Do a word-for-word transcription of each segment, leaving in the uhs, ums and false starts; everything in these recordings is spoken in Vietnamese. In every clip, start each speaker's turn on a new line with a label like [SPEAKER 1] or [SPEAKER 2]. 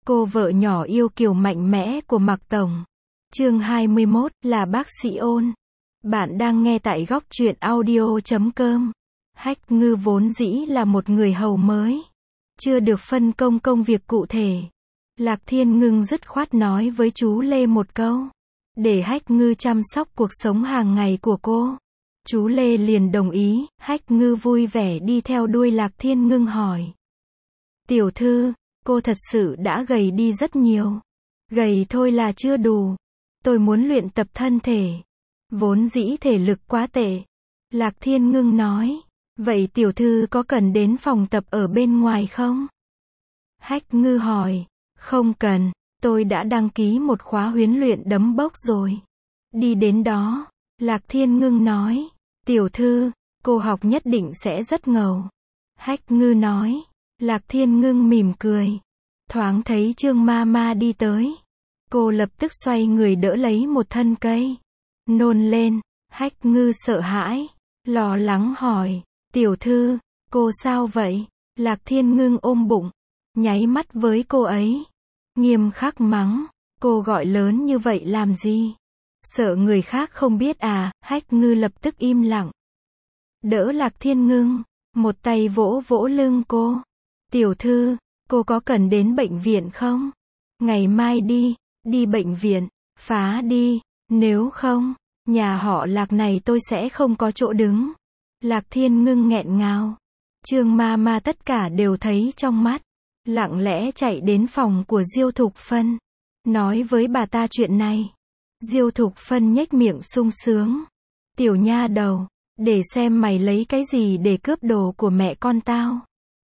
[SPEAKER 1] Cô vợ nhỏ yêu kiều mạnh mẽ của Mạc Tổng. Chương hai mươi mốt, là bác sĩ Ôn. Bạn đang nghe tại góc truyện audio chấm com. Hách Ngư vốn dĩ là một người hầu mới, chưa được phân công công việc cụ thể. Lạc Thiên Ngưng dứt khoát nói với chú Lê một câu, để Hách Ngư chăm sóc cuộc sống hàng ngày của cô. Chú Lê liền đồng ý. Hách Ngư vui vẻ đi theo đuôi Lạc Thiên Ngưng hỏi, tiểu thư, cô thật sự đã gầy đi rất nhiều. Gầy thôi là chưa đủ. Tôi muốn luyện tập thân thể. Vốn dĩ thể lực quá tệ. Lạc Thiên Ngưng nói. Vậy tiểu thư có cần đến phòng tập ở bên ngoài không? Hách Ngư hỏi. Không cần, tôi đã đăng ký một khóa huấn luyện đấm bốc rồi. Đi đến đó. Lạc Thiên Ngưng nói. Tiểu thư, cô học nhất định sẽ rất ngầu. Hách Ngư nói. Lạc Thiên Ngưng mỉm cười. Thoáng thấy Trương Ma Ma đi tới. Cô lập tức xoay người đỡ lấy một thân cây. Nôn lên. Hách Ngư sợ hãi, lo lắng hỏi. Tiểu thư, cô sao vậy? Lạc Thiên Ngưng ôm bụng, nháy mắt với cô ấy. Nghiêm khắc mắng. Cô gọi lớn như vậy làm gì? Sợ người khác không biết à? Hách Ngư lập tức im lặng. Đỡ Lạc Thiên Ngưng, một tay vỗ vỗ lưng cô. Tiểu thư, cô có cần đến bệnh viện không? Ngày mai đi, đi bệnh viện, phá đi, nếu không, nhà họ Lạc này tôi sẽ không có chỗ đứng. Lạc Thiên Ngưng nghẹn ngào. Trương Ma Ma tất cả đều thấy trong mắt, lặng lẽ chạy đến phòng của Diêu Thục Phân, nói với bà ta chuyện này. Diêu Thục Phân nhếch miệng sung sướng. Tiểu nha đầu, để xem mày lấy cái gì để cướp đồ của mẹ con tao.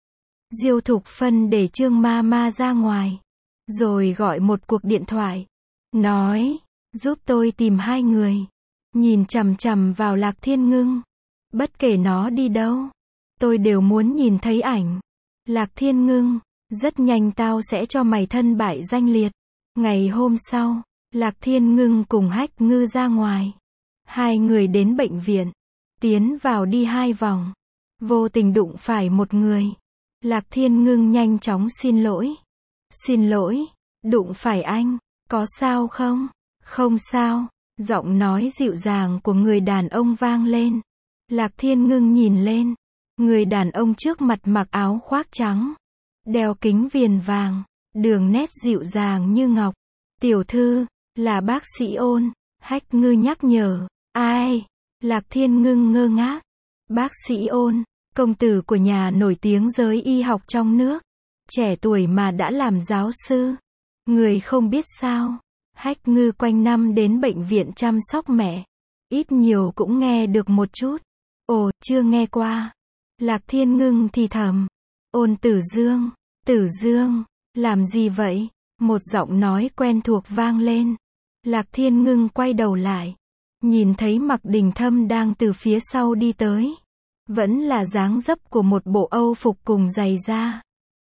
[SPEAKER 1] Diêu Thục Phân để Trương Ma Ma ra ngoài, rồi gọi một cuộc điện thoại, nói, giúp tôi tìm hai người. Nhìn chằm chằm vào Lạc Thiên Ngưng, bất kể nó đi đâu, tôi đều muốn nhìn thấy ảnh. Lạc Thiên Ngưng, rất nhanh tao sẽ cho mày thân bại danh liệt. Ngày hôm sau, Lạc Thiên Ngưng cùng Hách Ngư ra ngoài. Hai người đến bệnh viện, tiến vào đi hai vòng, vô tình đụng phải một người. Lạc Thiên Ngưng nhanh chóng xin lỗi. Xin lỗi, đụng phải anh, có sao không? Không sao. Giọng nói dịu dàng của người đàn ông vang lên. Lạc Thiên Ngưng nhìn lên. Người đàn ông trước mặt mặc áo khoác trắng, đeo kính viền vàng, đường nét dịu dàng như ngọc. Tiểu thư, là bác sĩ Ôn. Hách Ngư nhắc nhở. Ai? Lạc Thiên Ngưng ngơ ngác. Bác sĩ Ôn, công tử của nhà nổi tiếng giới y học trong nước. Trẻ tuổi mà đã làm giáo sư. Người không biết sao? Hách Ngư quanh năm đến bệnh viện chăm sóc mẹ, ít nhiều cũng nghe được một chút. Ồ, chưa nghe qua. Lạc Thiên Ngưng thì thầm. Ôn Tử Dương. Tử Dương, làm gì vậy? Một giọng nói quen thuộc vang lên. Lạc Thiên Ngưng quay đầu lại, nhìn thấy Mạc Đình Thâm đang từ phía sau đi tới. Vẫn là dáng dấp của một bộ Âu phục cùng giày da.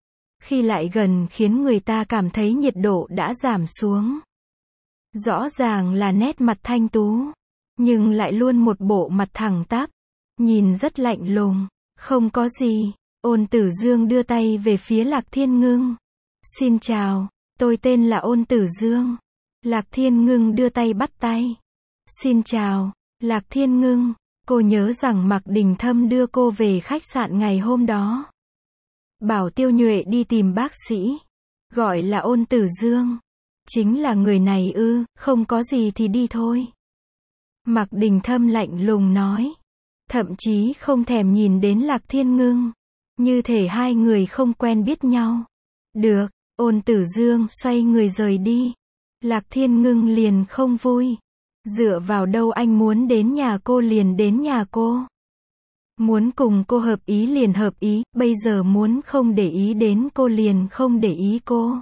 [SPEAKER 1] Khi lại gần khiến người ta cảm thấy nhiệt độ đã giảm xuống. Rõ ràng là nét mặt thanh tú, nhưng lại luôn một bộ mặt thẳng tắp, nhìn rất lạnh lùng. Không có gì. Ôn Tử Dương đưa tay về phía Lạc Thiên Ngưng. Xin chào, tôi tên là Ôn Tử Dương. Lạc Thiên Ngưng đưa tay bắt tay. Xin chào, Lạc Thiên Ngưng. Cô nhớ rằng Mạc Đình Thâm đưa cô về khách sạn ngày hôm đó. Bảo Tiêu Nhuệ đi tìm bác sĩ, gọi là Ôn Tử Dương. Chính là người này ư? Không có gì thì đi thôi. Mạc Đình Thâm lạnh lùng nói. Thậm chí không thèm nhìn đến Lạc Thiên Ngưng, như thể hai người không quen biết nhau. Được. Ôn Tử Dương xoay người rời đi. Lạc Thiên Ngưng liền không vui. Dựa vào đâu anh muốn đến nhà cô liền đến nhà cô? Muốn cùng cô hợp ý liền hợp ý, bây giờ muốn không để ý đến cô liền không để ý cô.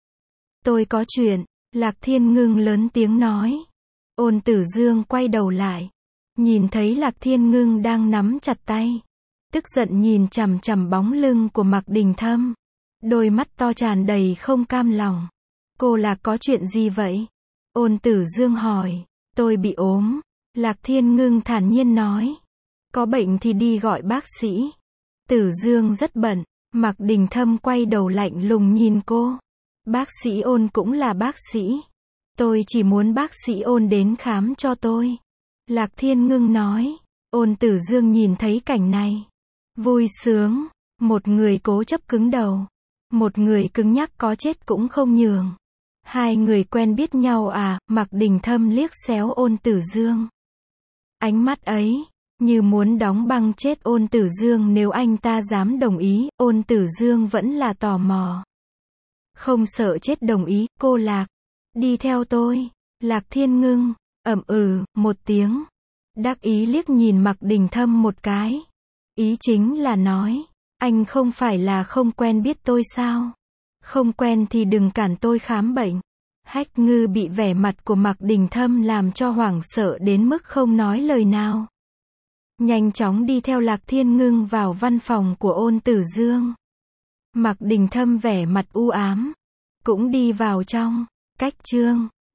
[SPEAKER 1] Tôi có chuyện. Lạc Thiên Ngưng lớn tiếng nói. Ôn Tử Dương quay đầu lại, nhìn thấy Lạc Thiên Ngưng đang nắm chặt tay, tức giận nhìn chằm chằm bóng lưng của Mạc Đình Thâm, đôi mắt to tràn đầy không cam lòng. Cô là có chuyện gì vậy? Ôn Tử Dương hỏi. Tôi bị ốm. Lạc Thiên Ngưng thản nhiên nói. Có bệnh thì đi gọi bác sĩ. Tử Dương rất bận. Mạc Đình Thâm quay đầu lạnh lùng nhìn cô. Bác sĩ Ôn cũng là bác sĩ. Tôi chỉ muốn bác sĩ Ôn đến khám cho tôi. Lạc Thiên Ngưng nói. Ôn Tử Dương nhìn thấy cảnh này. Vui sướng. Một người cố chấp cứng đầu. Một người cứng nhắc có chết cũng không nhường. Hai người quen biết nhau à, Mạc Đình Thâm liếc xéo Ôn Tử Dương. Ánh mắt ấy, như muốn đóng băng chết Ôn Tử Dương nếu anh ta dám đồng ý, Ôn Tử Dương vẫn là tò mò. Không sợ chết đồng ý, cô Lạc. Đi theo tôi. Lạc Thiên Ngưng, ậm ừ, một tiếng. Đắc ý liếc nhìn Mạc Đình Thâm một cái. Ý chính là nói, anh không phải là không quen biết tôi sao? Không quen thì đừng cản tôi khám bệnh. Hách Ngư bị vẻ mặt của Mạc Đình Thâm làm cho hoảng sợ đến mức không nói lời nào. Nhanh chóng đi theo Lạc Thiên Ngưng vào văn phòng của Ôn Tử Dương. Mạc Đình Thâm vẻ mặt u ám, cũng đi vào trong. Cách chương